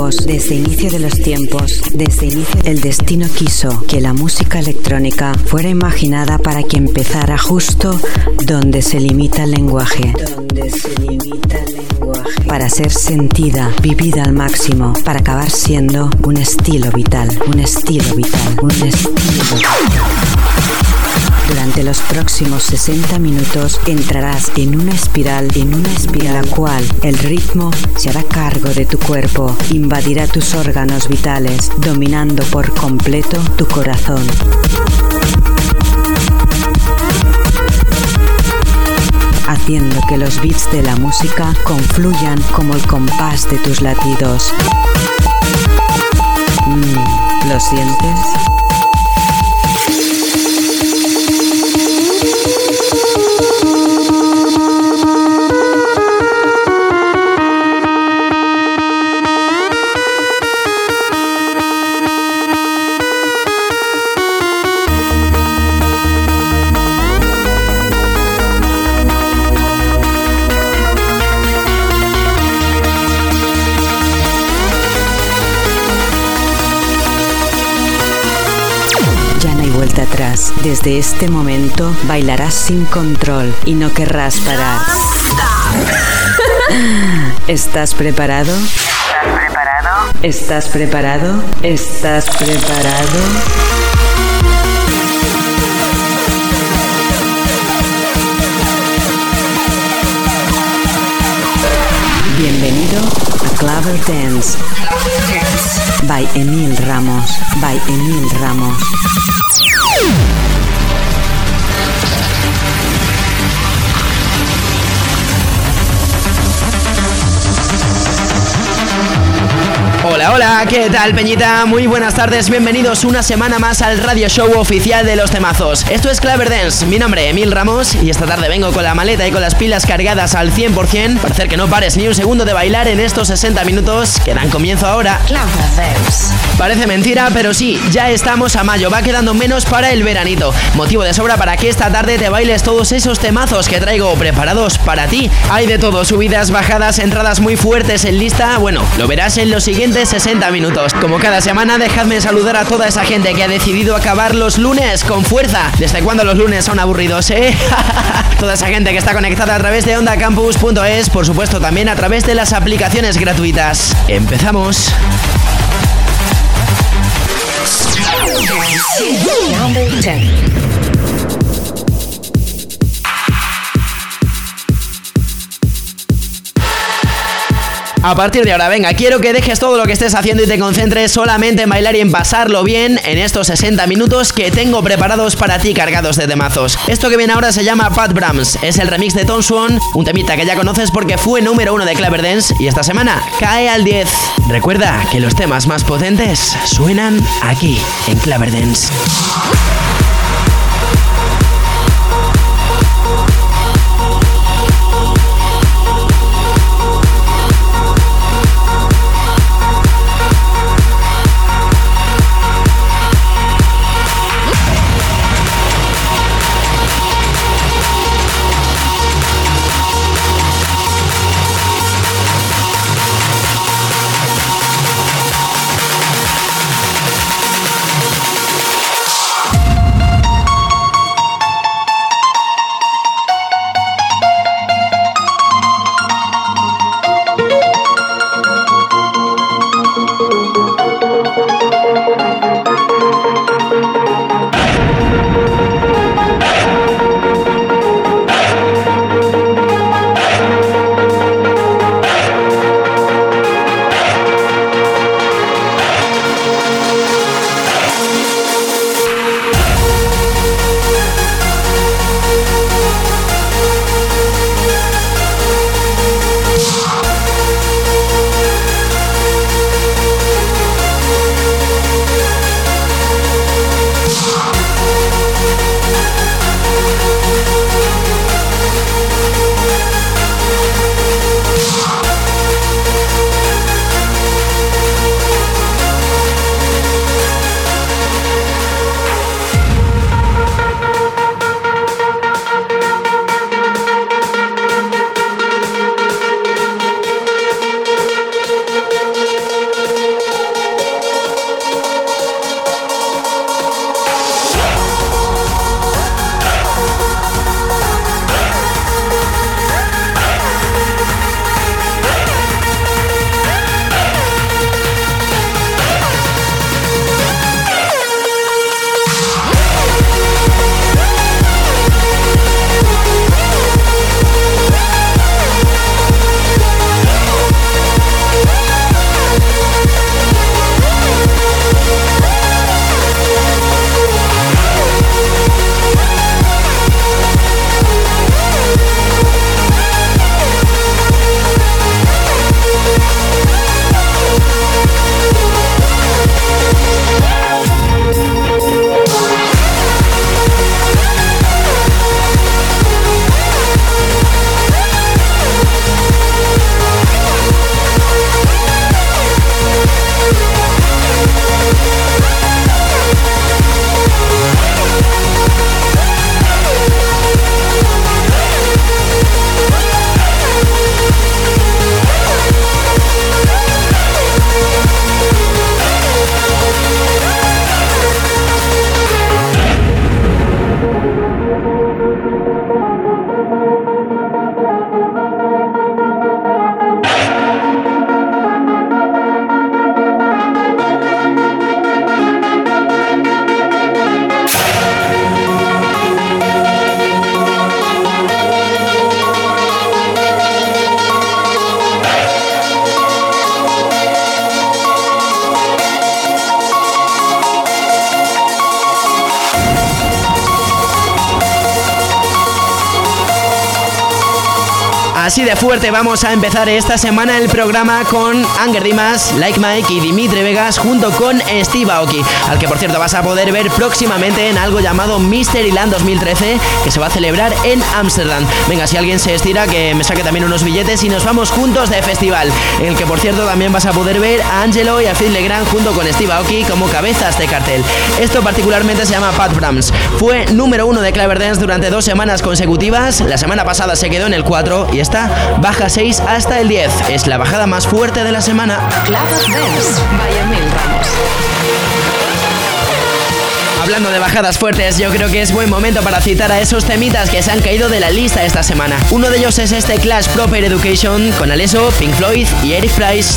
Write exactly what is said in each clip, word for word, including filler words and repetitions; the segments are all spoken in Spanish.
tiempos, desde inicio de los tiempos, desde inicio, el destino quiso que la música electrónica fuera imaginada para que empezara justo donde se limita el lenguaje. Donde se limita el lenguaje. Para ser sentida, vivida al máximo, para acabar siendo un estilo vital, un estilo vital, un estilo vital. Durante los próximos sesenta minutos entrarás en una espiral, en una espiral en la cual el ritmo se hará cargo de tu cuerpo, invadirá tus órganos vitales, dominando por completo tu corazón. Haciendo que los beats de la música confluyan como el compás de tus latidos. Mm, ¿lo sientes? Atrás. Desde este momento bailarás sin control y no querrás parar. ¿Estás preparado? ¿Estás preparado? ¿Estás preparado? Bienvenido a Claver Dance by Emil Ramos, by Emil Ramos. Hola, hola, ¿qué tal, peñita? Muy buenas tardes, bienvenidos una semana más al radio show oficial de los temazos. Esto es Claver Dance, mi nombre es Emil Ramos y esta tarde vengo con la maleta y con las pilas cargadas al cien por ciento para hacer que no pares ni un segundo de bailar en estos sesenta minutos que dan comienzo ahora. Claver Dance. Parece mentira, pero sí, ya estamos a mayo, va quedando menos para el veranito. Motivo de sobra para que esta tarde te bailes todos esos temazos que traigo preparados para ti. Hay de todo, subidas, bajadas, entradas muy fuertes en lista. Bueno, lo verás en los siguientes sesenta minutos. Como cada semana, dejadme saludar a toda esa gente que ha decidido acabar los lunes con fuerza. ¿Desde cuándo los lunes son aburridos, eh? Toda esa gente que está conectada a través de onda campus punto es, por supuesto también a través de las aplicaciones gratuitas. Empezamos. A partir de ahora, venga, quiero que dejes todo lo que estés haciendo y te concentres solamente en bailar y en pasarlo bien en estos sesenta minutos que tengo preparados para ti cargados de temazos. Esto que viene ahora se llama Pat Brams, es el remix de Tom Swan, un temita que ya conoces porque fue número uno de Claver Dance y esta semana cae al diez. Recuerda que los temas más potentes suenan aquí en Claver Dance. Así de fuerte vamos a empezar esta semana el programa con Anger Dimas, Like Mike y Dimitri Vegas junto con Steve Aoki, al que por cierto vas a poder ver próximamente en algo llamado Mysteryland dos mil trece, que se va a celebrar en Ámsterdam. Venga, si alguien se estira, que me saque también unos billetes y nos vamos juntos de festival, en el que por cierto también vas a poder ver a Angelo y a Phil Legrand junto con Steve Aoki como cabezas de cartel. Esto particularmente se llama Pat Brams. Fue número uno de Clever Dance durante dos semanas consecutivas. La semana pasada se quedó en el cuatro y esta baja seis hasta el diez. Es la bajada más fuerte de la semana. Clever Dance, vaya Mil Ramos. Hablando de bajadas fuertes, yo creo que es buen momento para citar a esos temitas que se han caído de la lista esta semana. Uno de ellos es este Clash Proper Education con Alesso, Pink Floyd y Eric Price.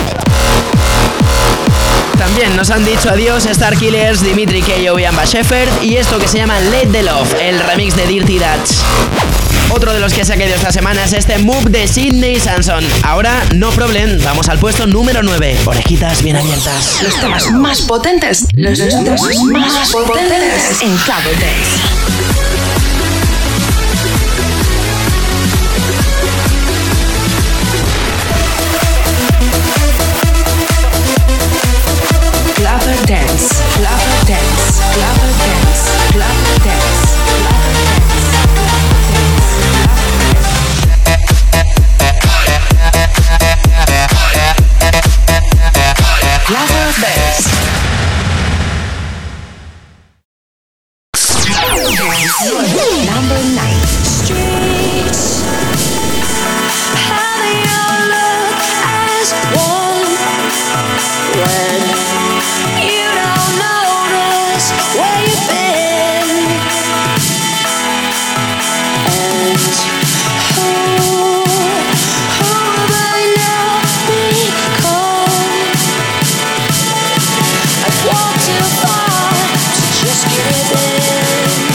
También nos han dicho adiós Starkillers, Dimitri Keyo y Amba Shepherd, y esto que se llama Let the Love, el remix de Dirty Dutch. Otro de los que se ha caído esta semana es este Move de Sidney Sanson. Ahora, no problem, vamos al puesto número nueve. Orejitas bien abiertas. Los temas más potentes, los temas más potentes en Clever Dance. Clever Dance, Clever Dance, Clever Dance, Clever Dance, Clever Dance. Number nine. Streets, how they all look as one when you don't notice where you've been, and who, who have I now become? I've walked too far to just give in.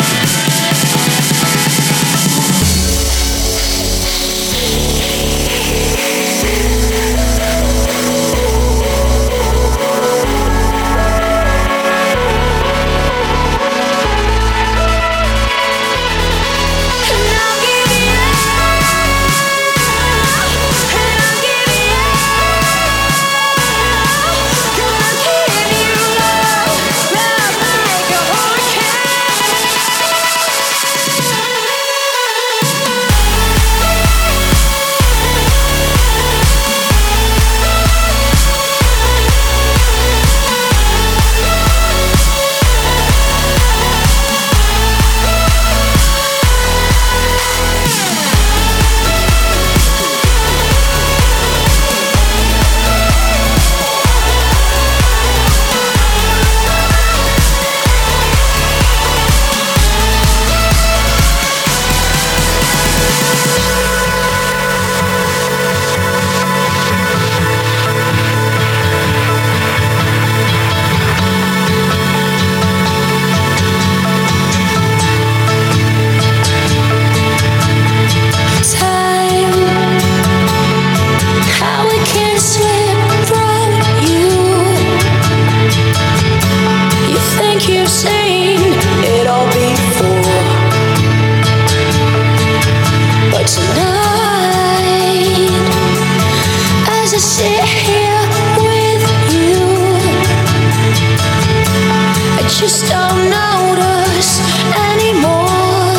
Just don't notice anymore.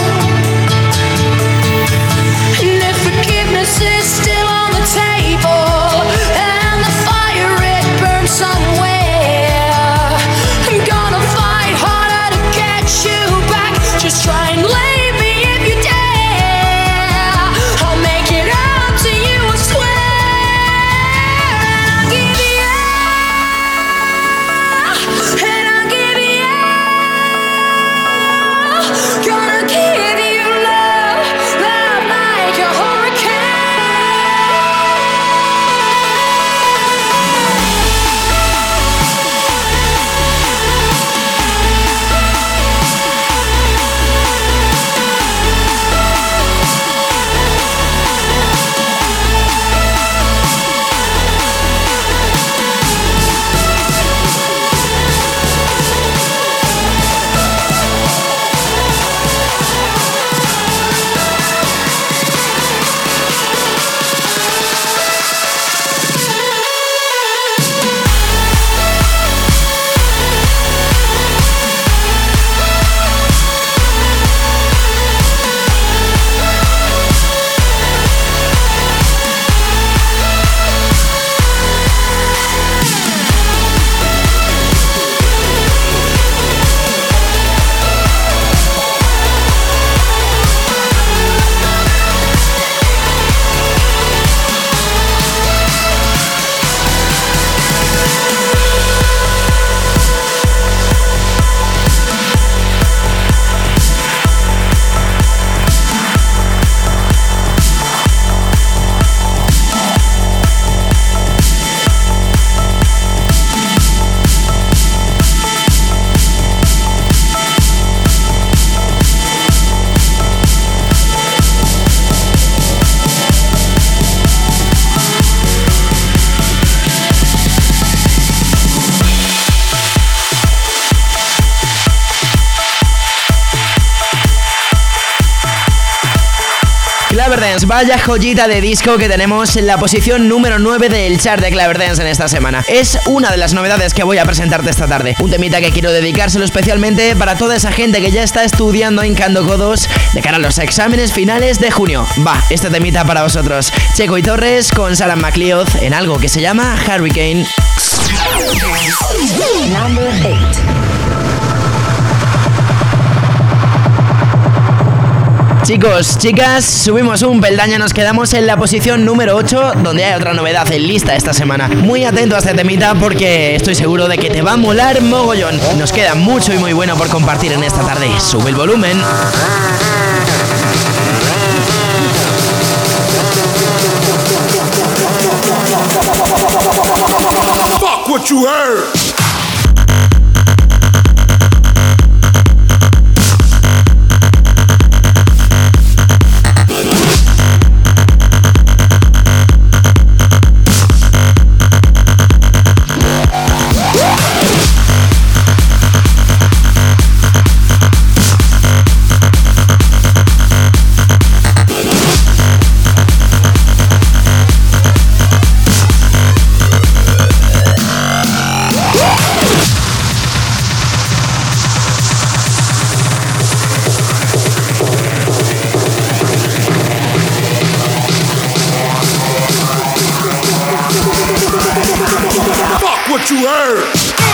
And if forgiveness is still on the table and the fire it burns somewhere, I'm gonna fight harder to get you back. Just try and leave me if you dare. I'll make it up to you, I swear. And I'll give you, and I'll give you Dance, vaya joyita de disco que tenemos en la posición número nueve del chart de Claver Dance en esta semana. Es una de las novedades que voy a presentarte esta tarde. Un temita que quiero dedicárselo especialmente para toda esa gente que ya está estudiando hincando codos de cara a los exámenes finales de junio. Va, este temita para vosotros. Checo y Torres con Sarah McLeod en algo que se llama Hurricane. Number eight. Chicos, chicas, subimos un peldaño, nos quedamos en la posición número ocho, donde hay otra novedad en lista esta semana. Muy atento a este temita porque estoy seguro de que te va a molar mogollón. Nos queda mucho y muy bueno por compartir en esta tarde. Sube el volumen. Fuck what you heard. What you heard?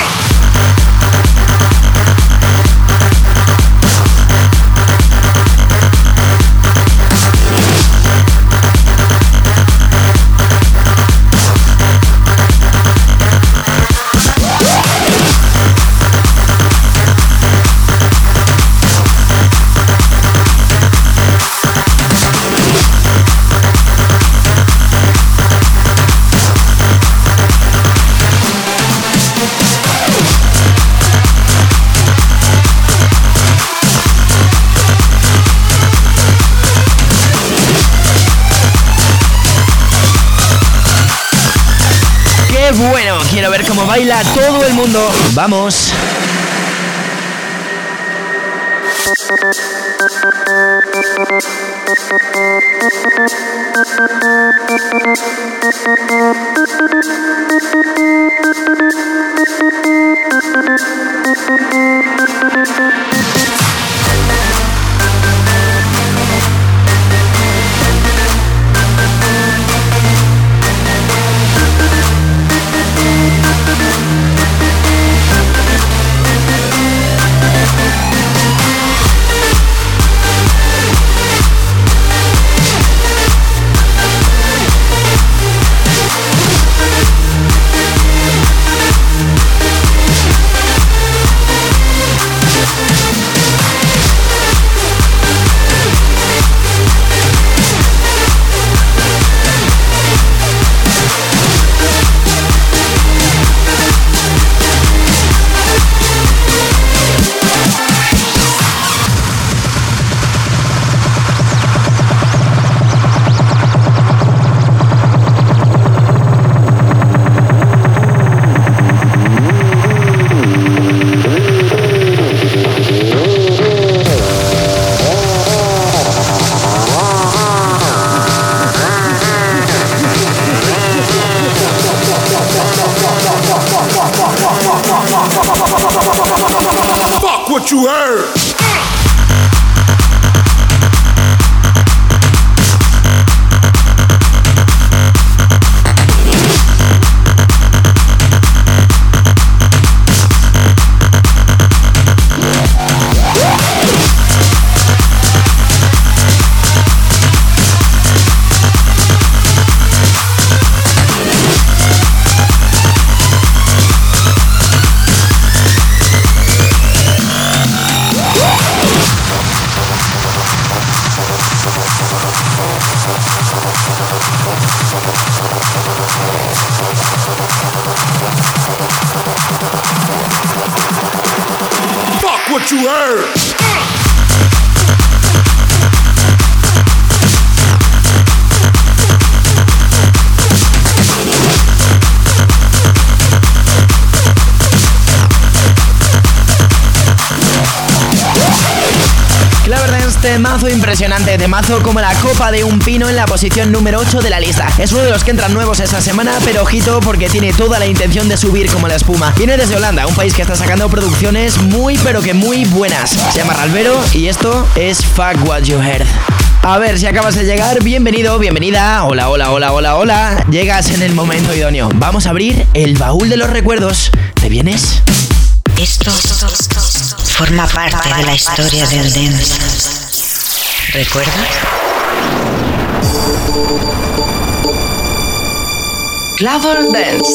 Bueno, quiero ver cómo baila todo el mundo. ¡Vamos! What you heard? What you heard? temazo impresionante, temazo como la copa de un pino en la posición número ocho de la lista. Es uno de los que entran nuevos esta semana, pero ojito porque tiene toda la intención de subir como la espuma. Viene desde Holanda, un país que está sacando producciones muy pero que muy buenas. Se llama Ralvero y esto es Fuck What You Heard. A ver, si acabas de llegar, bienvenido, bienvenida. Hola, hola, hola, hola, hola. Llegas en el momento idóneo. Vamos a abrir el baúl de los recuerdos. ¿Te vienes? Esto forma parte de la historia del dance. ¿Recuerdas? Clever Dance.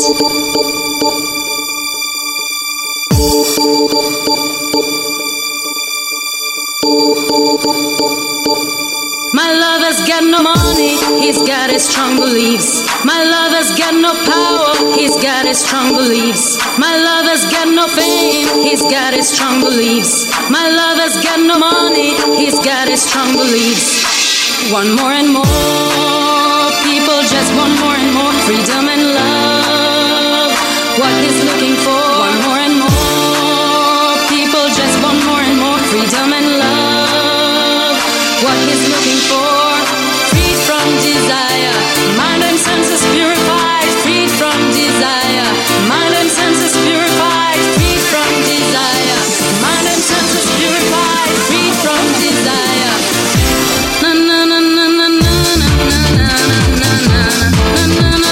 My lover's got no money, he's got his strong beliefs. My lover's got no power, he's got his strong beliefs. My lover's got no fame, he's got his strong beliefs. My lover's got no money, he's got his strong beliefs. Want more and more, people just want more and more freedom and love. What he's looking for, want more and more, people just want more and more freedom and love. What he's looking for, freed from desire, mind and senses purified, freed from desire, mind and senses purified, freed from desire, mind and senses purified, freed from desire. Na na na na na na na na na na na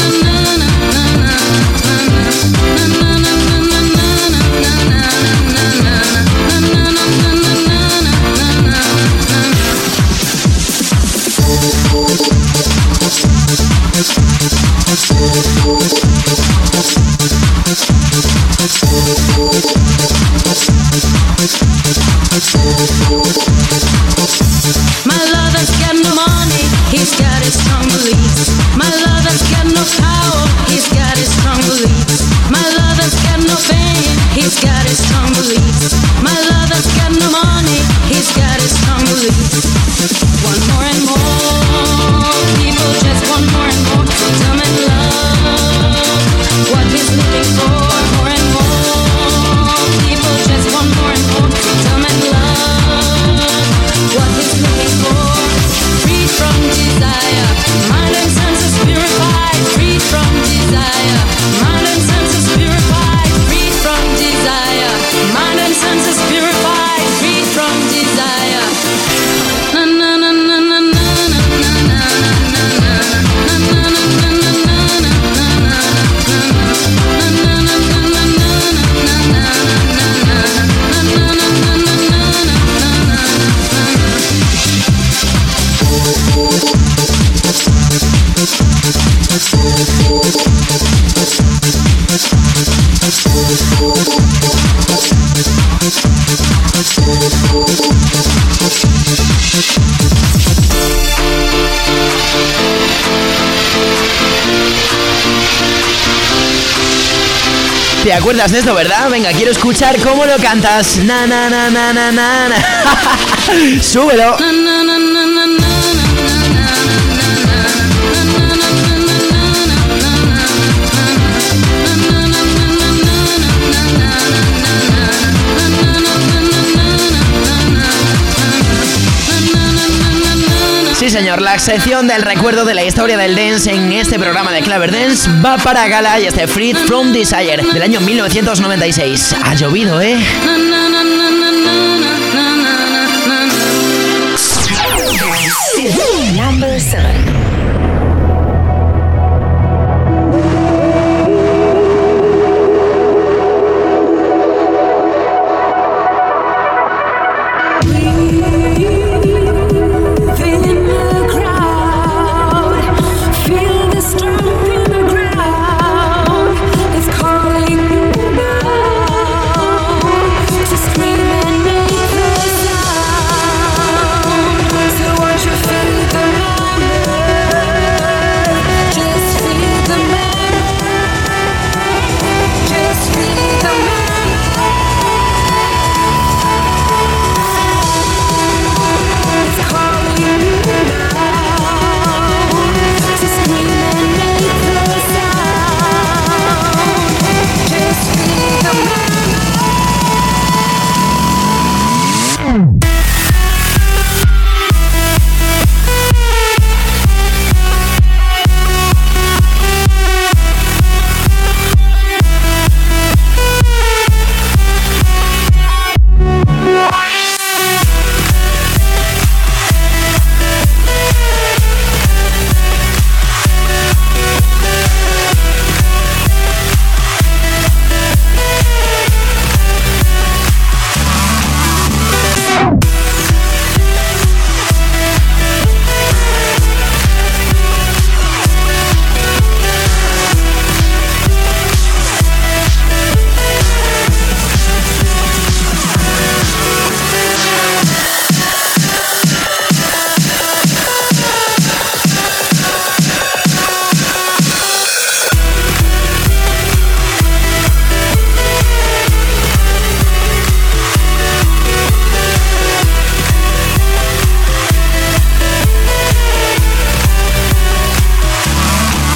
My lover's got no money, he's got his strong beliefs. My lover's got no power, he's got his strong beliefs. My lover's got no fame, he's got his strong beliefs. My lover's got no money, he's got his strong beliefs. Want more and more, people just want more and more freedom and love. What he's looking for, more and more, people just want more and more freedom and love. What he's looking for, free from desire, mind and senses purified, free from desire, mind and senses purified, free from desire, mind and senses purified, free from desire. Na na na na na na na na ¿Te acuerdas de esto, verdad? Venga, quiero escuchar cómo lo cantas. Na na na na na na na. Súbelo. Na na na na na na. Sí, señor, la sección del recuerdo de la historia del dance en este programa de Clever Dance va para Gala y este Freed from Desire del año mil novecientos noventa y seis. Ha llovido, ¿eh? Number seven. So won't you feel the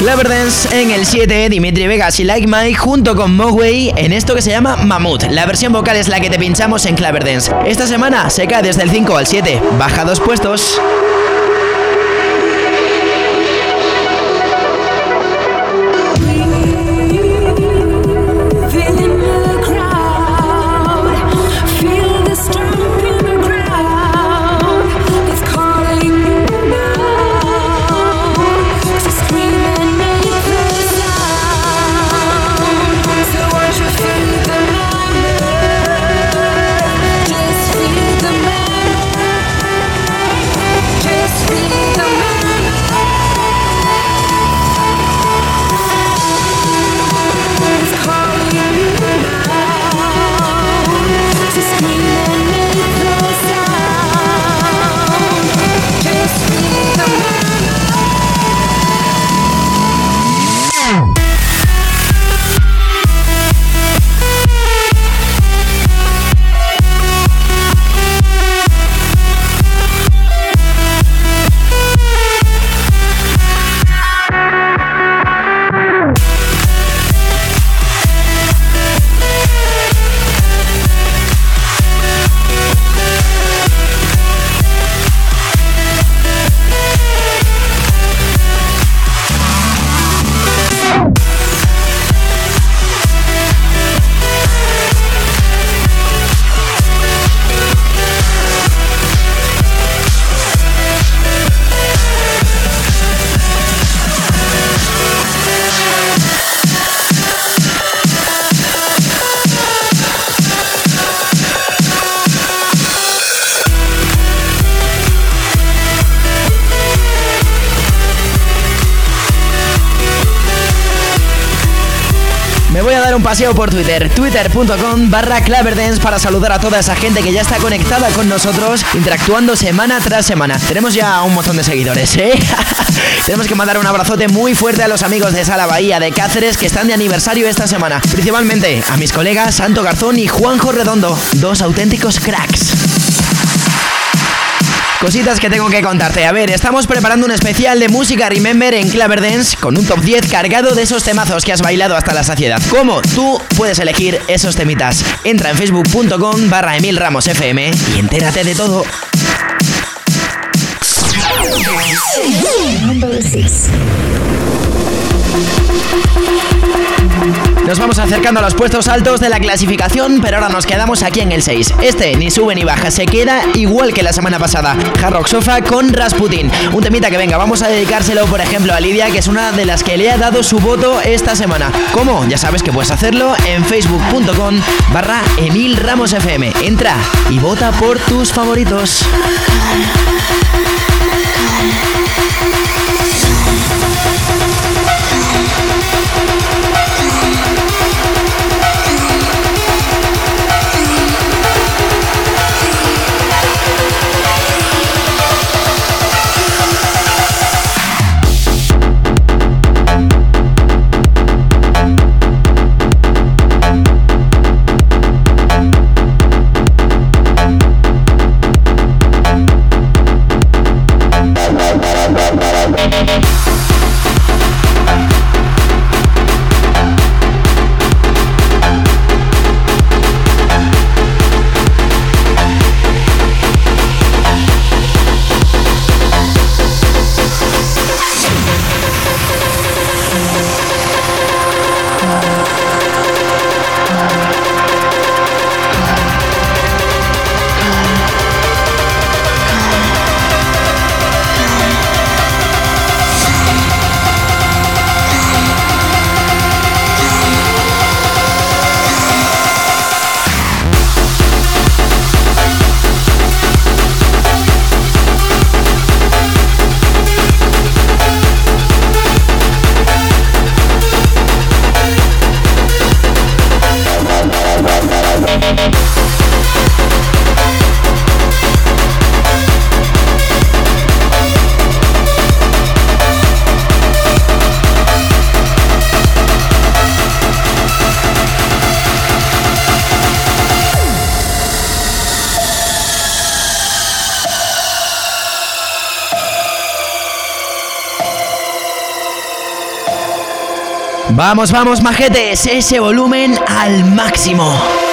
Clever Dance en el siete, Dimitri Vegas y Like Mike junto con Moway en esto que se llama Mammoth. La versión vocal es la que te pinchamos en Clever Dance. Esta semana se cae desde el cinco al siete, baja dos puestos. Un paseo por Twitter, twitter.com barra claverdance para saludar a toda esa gente que ya está conectada con nosotros, interactuando semana tras semana. Tenemos ya un montón de seguidores, ¿eh? Tenemos que mandar un abrazote muy fuerte a los amigos de Sala Bahía de Cáceres que están de aniversario esta semana. Principalmente a mis colegas Santo Garzón y Juanjo Redondo, dos auténticos cracks. Cositas que tengo que contarte. A ver, estamos preparando un especial de música Remember en Clever Dance con un top diez cargado de esos temazos que has bailado hasta la saciedad. ¿Cómo? Tú puedes elegir esos temitas. Entra en facebook.com barra Emil Ramos F M y entérate de todo. Nos vamos acercando a los puestos altos de la clasificación, pero ahora nos quedamos aquí en el seis. Este ni sube ni baja, se queda igual que la semana pasada. Hard Rock Sofa con Rasputin. Un temita que venga, vamos a dedicárselo por ejemplo a Lidia, que es una de las que le ha dado su voto esta semana. ¿Cómo? Ya sabes que puedes hacerlo en facebook.com barra Emil Ramos F M. Entra y vota por tus favoritos. Vamos, vamos, majetes, ese volumen al máximo.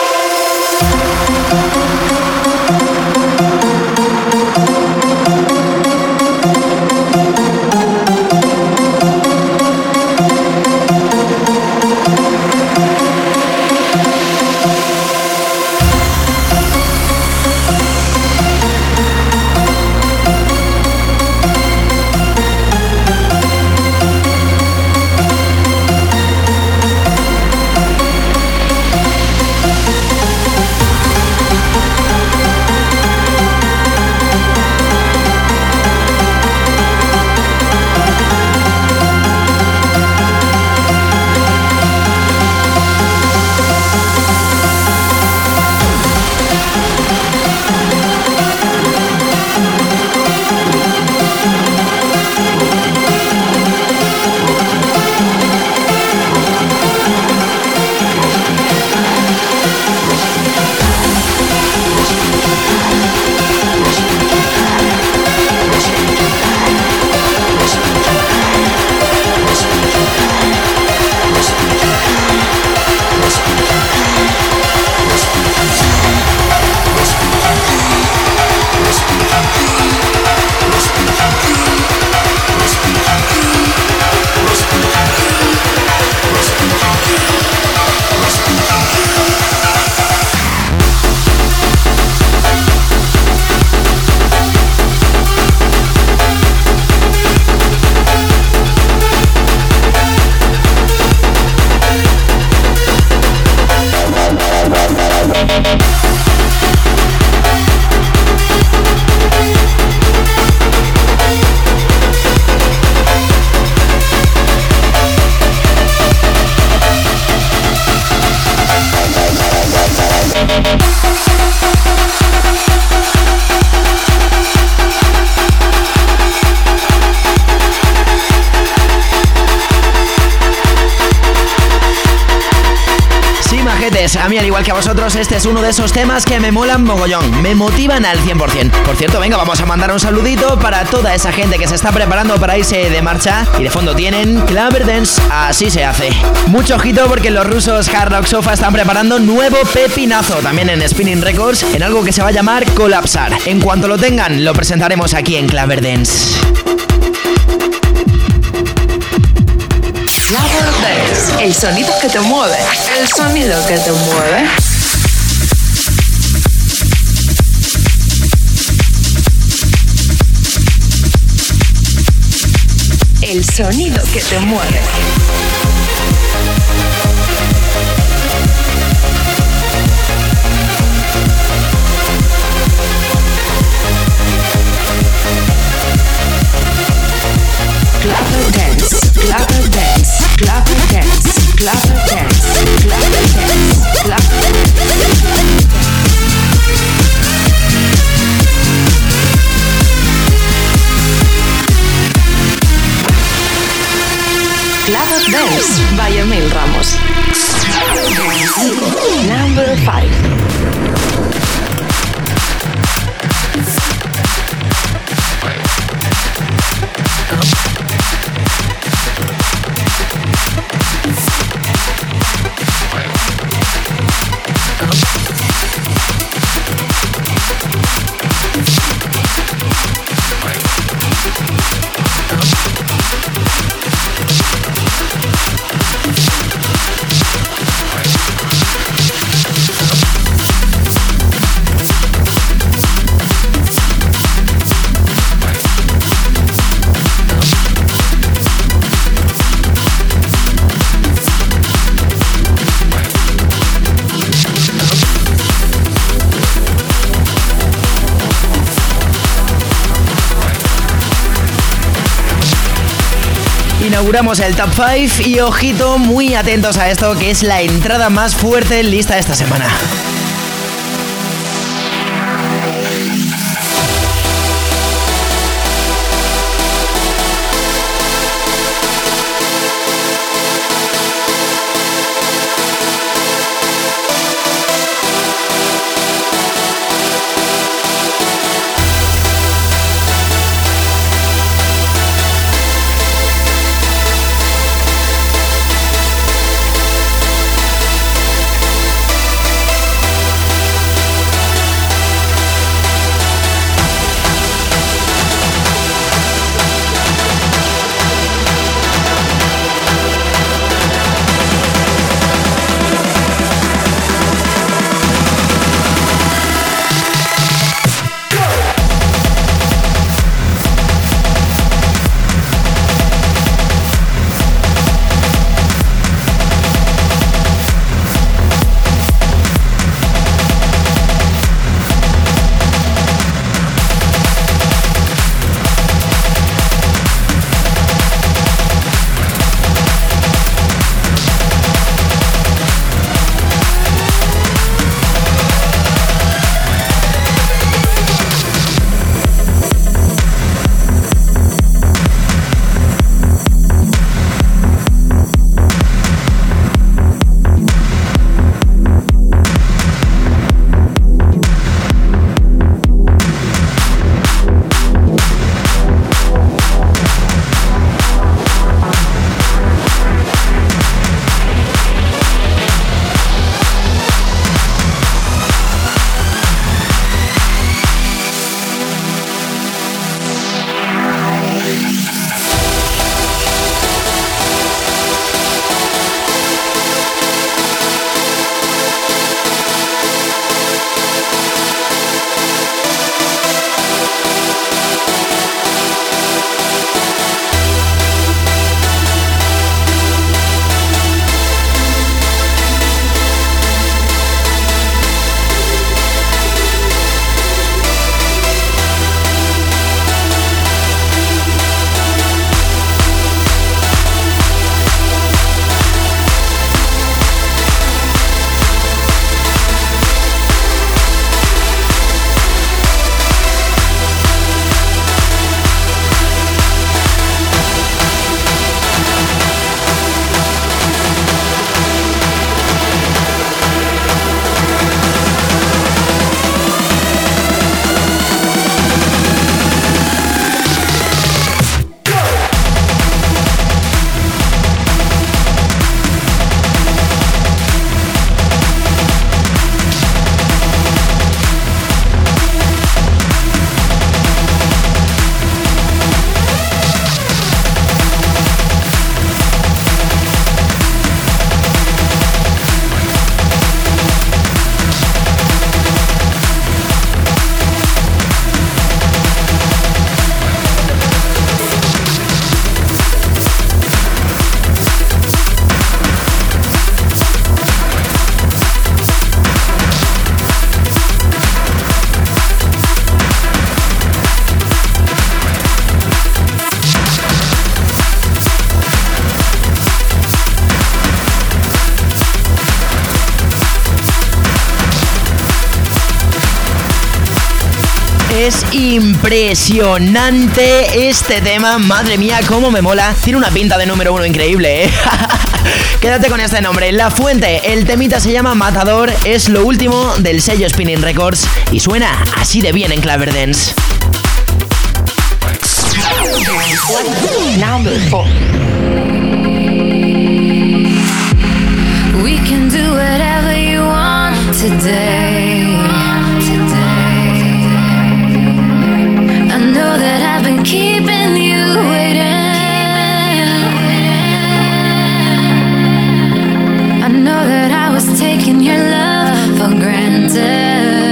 A mí, al igual que a vosotros, este es uno de esos temas que me molan mogollón, me motivan al cien por ciento. Por cierto, venga, vamos a mandar un saludito para toda esa gente que se está preparando para irse de marcha. Y de fondo tienen Claver Dance, así se hace. Mucho ojito porque los rusos Hard Rock Sofa están preparando nuevo pepinazo, también en Spinning Records, en algo que se va a llamar Colapsar. En cuanto lo tengan, lo presentaremos aquí en Claver Dance. Claver Dance, el sonido que te mueve, el sonido que te mueve. El sonido que te mueve. Claver Dance, Claver Dance, Claver Dance, Claver Dance, Claver Dance, Claver Dance. Claver Dance by Emil Ramos. Number five. Inauguramos el Top cinco y ojito, muy atentos a esto, que es la entrada más fuerte en lista de esta semana. Es impresionante este tema, madre mía, cómo me mola. Tiene una pinta de número uno increíble, ¿eh? Quédate con este nombre, La Fuente. El temita se llama Matador, es lo último del sello Spinning Records y suena así de bien en Claverdance. We can do whatever you want today. I know that I've been keeping you waiting. I know that I was taking your love for granted.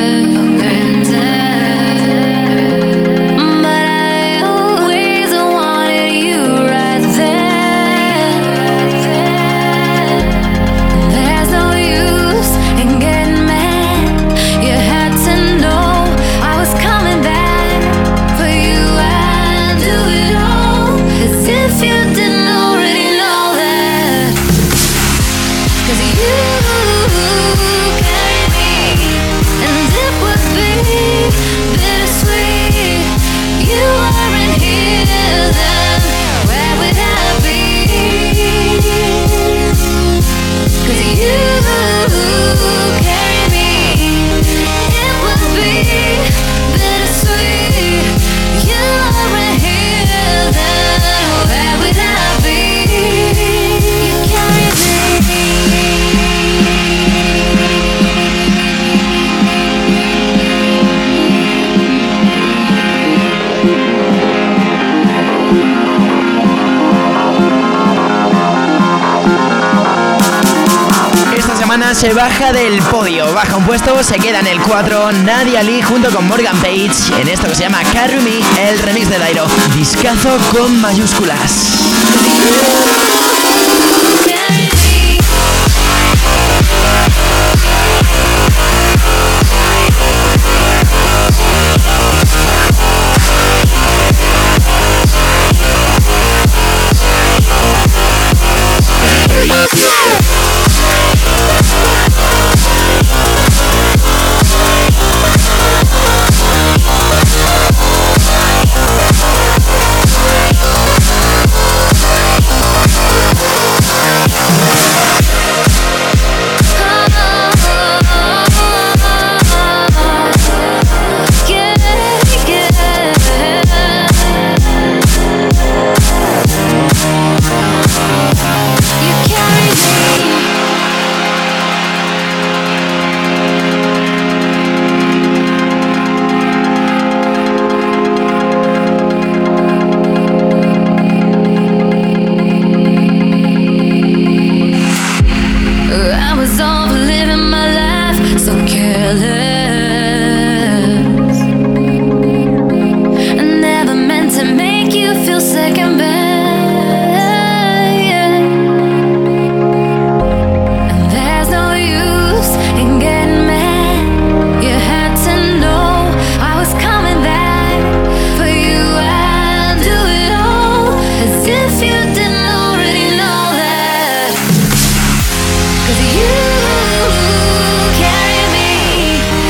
Se baja del podio, baja un puesto, se queda en el cuatro Nadia Lee junto con Morgan Page en esto que se llama Carry Me, el remix de Dairo. Discazo con mayúsculas. You carry me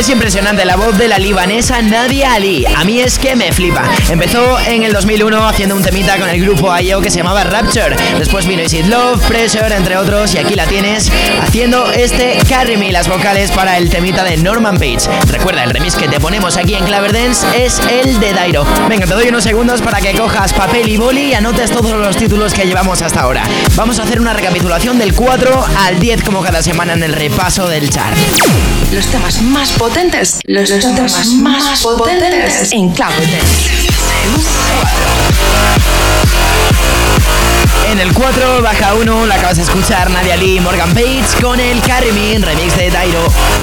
Es impresionante la voz de la libanesa Nadia Ali. A mí es que me flipa. Empezó en el dos mil uno haciendo un temita con el grupo I O que se llamaba Rapture. Después vino Is It Love, Pressure, entre otros, y aquí la tienes haciendo este Carry Me, las vocales para el temita de Norman Page. Recuerda, el remix que te ponemos aquí en Claver Dance es el de Dairo. Venga, te doy unos segundos para que cojas papel y boli y anotes todos los títulos que llevamos hasta ahora. Vamos a hacer una recapitulación del cuatro al diez como cada semana en el repaso del chart. Los temas más potentes, los, los temas, temas más potentes en Claver Dance. En el cuatro baja uno, la acabas de escuchar, Nadia Lee, Morgan Page con el Carry Me, remix de Dairo.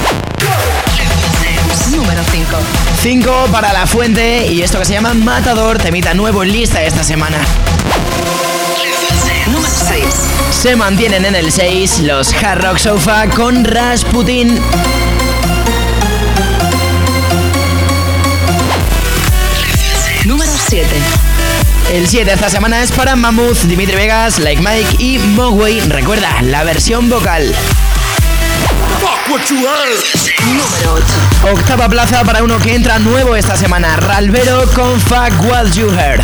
Número cinco. cinco para La Fuente y esto que se llama Matador, temita nuevo en lista esta semana. Número seis. Se mantienen en el seis los Hard Rock Sofa con Rasputin. Número siete. El siete esta semana es para Mammoth, Dimitri Vegas, Like Mike y Mogwai. Recuerda, la versión vocal. Fuck what you heard. Número ocho. Octava plaza para uno que entra nuevo esta semana, Ralvero con Fuck What You Heard.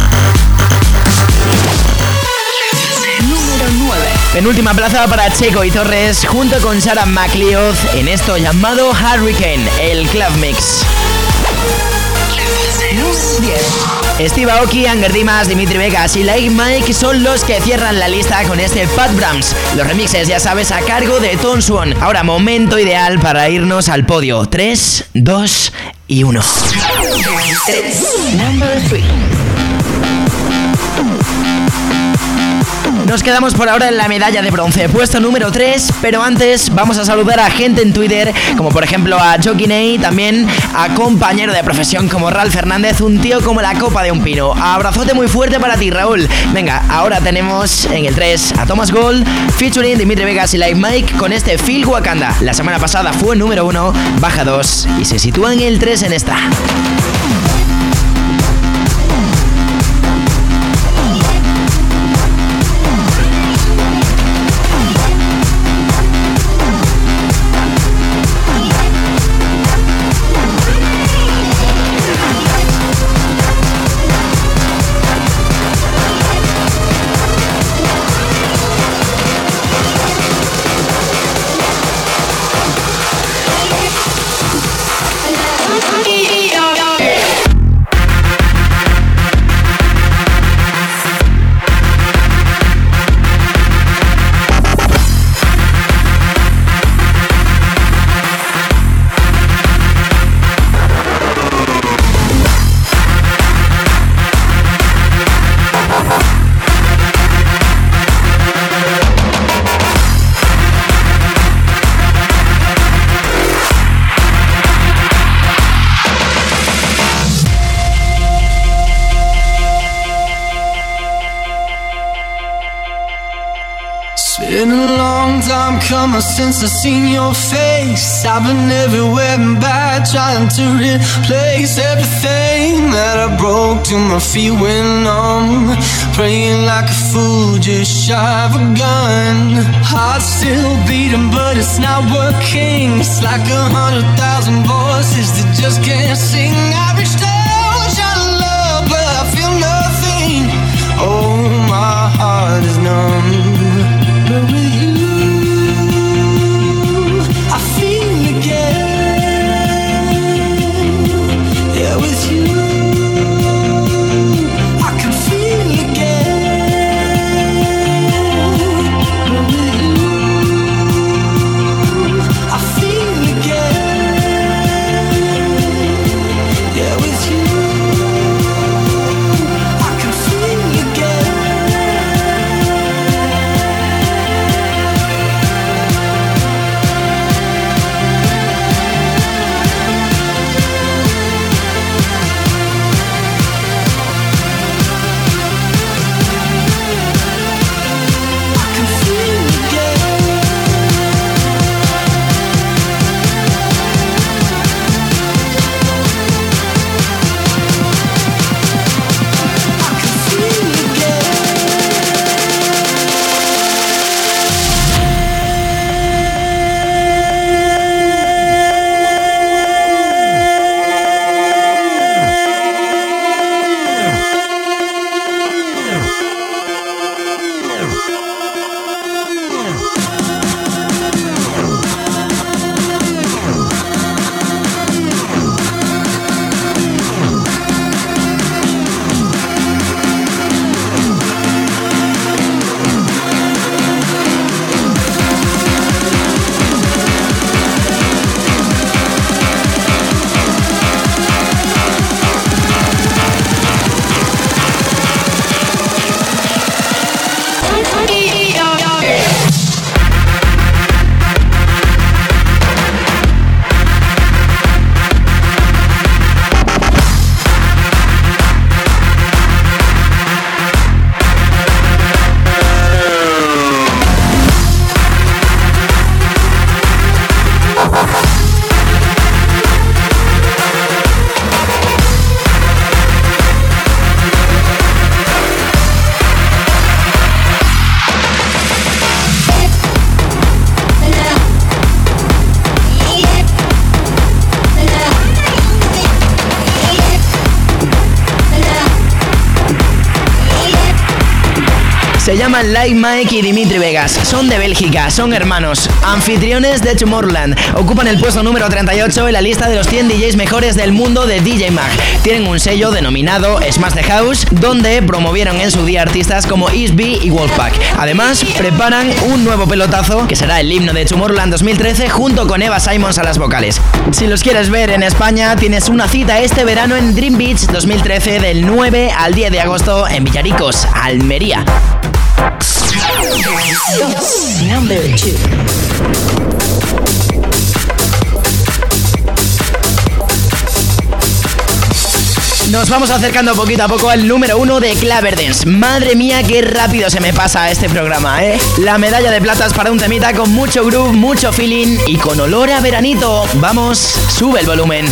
Número nueve. Penúltima plaza para Checo y Torres junto con Sarah McLeod en esto llamado Hurricane, el Club Mix. Número diez. Steve Aoki, Anger Dimas, Dimitri Vegas y Like Mike son los que cierran la lista con este Pat Brams. Los remixes, ya sabes, a cargo de Tom Swan. Ahora, momento ideal para irnos al podio. tres, dos y uno. tres. Number three. Nos quedamos por ahora en la medalla de bronce, puesto número tres, pero antes vamos a saludar a gente en Twitter, como por ejemplo a Joaquín Ney, también a compañero de profesión como Ralph Fernández, un tío como la copa de un pino. Abrazote muy fuerte para ti, Raúl. Venga, ahora tenemos en el tres a Thomas Gold, featuring Dimitri Vegas y Like Mike con este Feel Wakanda. La semana pasada fue número uno, baja dos y se sitúa en el tres en esta. Been a long time coming since I seen your face. I've been everywhere and back, trying to replace everything that I broke till my feet went numb. Praying like a fool, just shy of a gun. Heart still beating, but it's not working. It's like a hundred thousand voices that just can't sing. I reached out, trying to love, but I feel nothing. Oh, my heart is numb. But with you, I feel again. Yeah, with you, I can feel again. But with you, I feel again. Yeah, with you, I can feel again. Se llaman Like Mike y Dimitri Vegas. Son de Bélgica, son hermanos, anfitriones de Tomorrowland. Ocupan el puesto número treinta y ocho en la lista de los cien D Js mejores del mundo de D J Mag. Tienen un sello denominado Smash the House, donde promovieron en su día artistas como Eastby y Wolfpack. Además, preparan un nuevo pelotazo que será el himno de Tomorrowland dos mil trece junto con Eva Simons a las vocales. Si los quieres ver en España, tienes una cita este verano en Dream Beach dos mil trece del nueve al diez de agosto en Villaricos, Almería. Number two. Nos vamos acercando poquito a poco al número uno de Claverdance. Madre mía, qué rápido se me pasa este programa, ¿eh? La medalla de plata es para un temita con mucho groove, mucho feeling y con olor a veranito. Vamos, sube el volumen.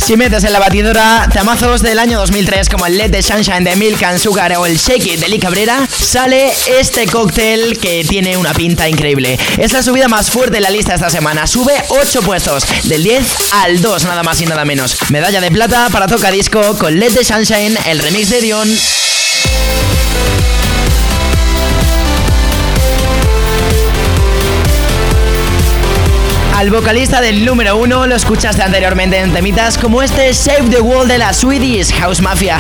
Si metes en la batidora temazos del año dos mil tres como el Let the Sunshine de Milk and Sugar o el Shake It de Lee Cabrera, sale este cóctel que tiene una pinta increíble. Es la subida más fuerte en la lista esta semana. Sube ocho puestos, del diez al dos, nada más y nada menos. Medalla de plata para Toca Disco con Let the Sunshine, el remix de Dion. Al vocalista del número uno lo escuchaste anteriormente en temitas como este Save the World de la Swedish House Mafia.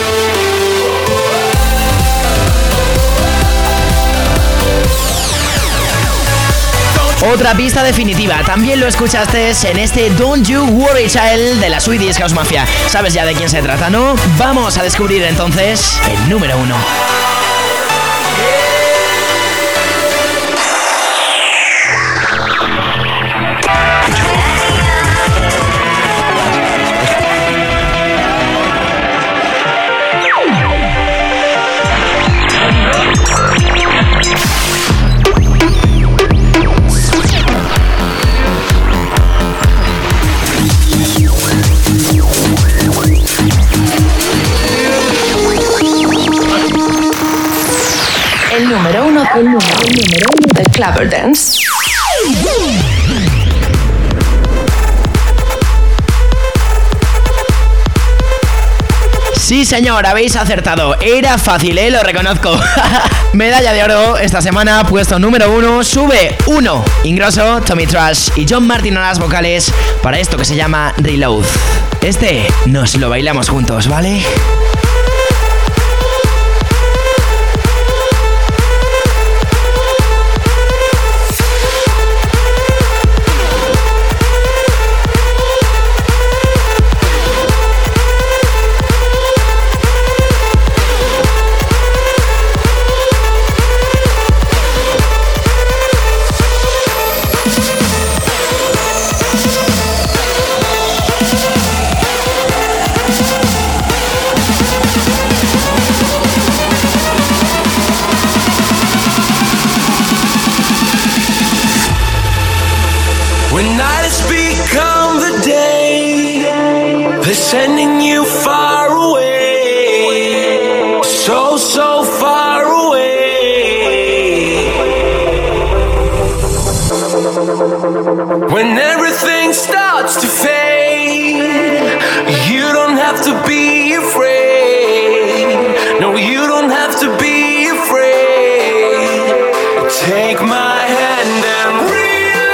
Otra pista definitiva, también lo escuchaste en este Don't You Worry Child de la Swedish House Mafia. ¿Sabes ya de quién se trata, no? Vamos a descubrir entonces el número uno. El número uno, el número, el número uno de Clever Dance. Sí, señor, habéis acertado. Era fácil, ¿eh? Lo reconozco. Medalla de oro esta semana, puesto número uno, sube uno. Ingrosso, Tommy Trash y John Martin a las vocales para esto que se llama Reload. Este nos lo bailamos juntos, ¿vale? Sending you far away, so, so far away. When everything starts to fade, you don't have to be afraid. No, you don't have to be afraid. Take my hand and reach.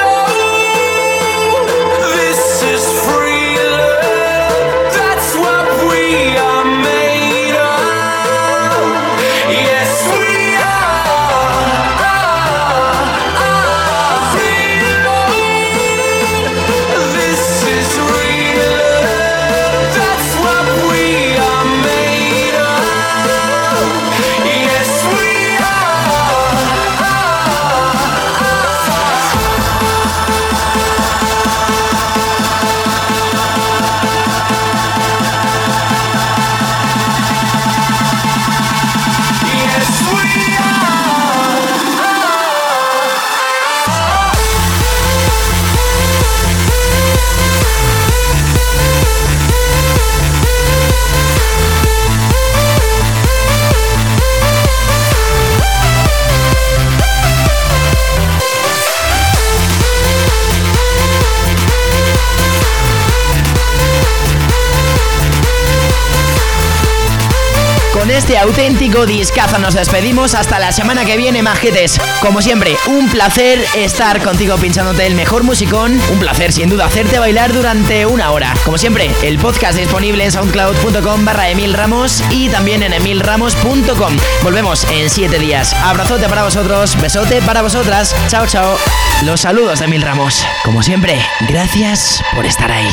Con este auténtico discazo nos despedimos hasta la semana que viene, majetes. Como siempre, un placer estar contigo pinchándote el mejor musicón. Un placer, sin duda, hacerte bailar durante una hora. Como siempre, el podcast disponible en soundcloud.com barra Emil Ramos y también en emil ramos punto com. Volvemos en siete días. Abrazote para vosotros, besote para vosotras. Chao, chao. Los saludos de Emil Ramos. Como siempre, gracias por estar ahí.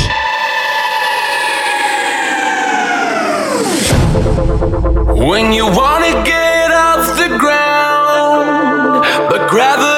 When you wanna get off the ground, but gravity